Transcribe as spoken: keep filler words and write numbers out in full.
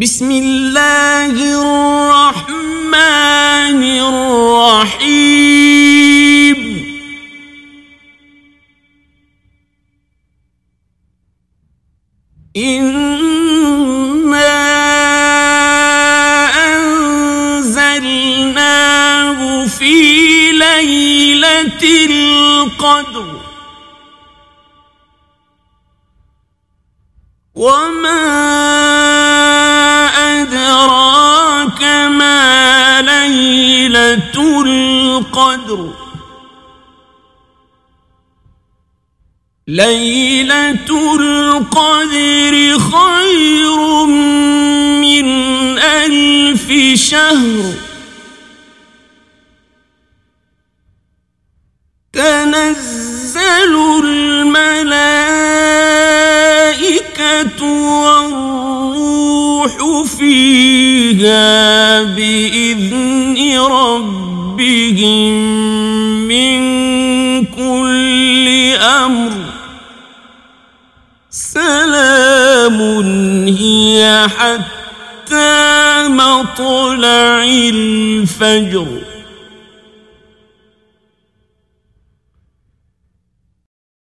بسم الله الرحمن الرحيم إنا أنزلناه في ليلة القدر وما أدراك ما ليلة القدر ليلة القدر خير من ألف شهر تنزل الملائكة والروح فيها بإذن ربهم من كل أمر سلام هي حتى مطلع الفجر.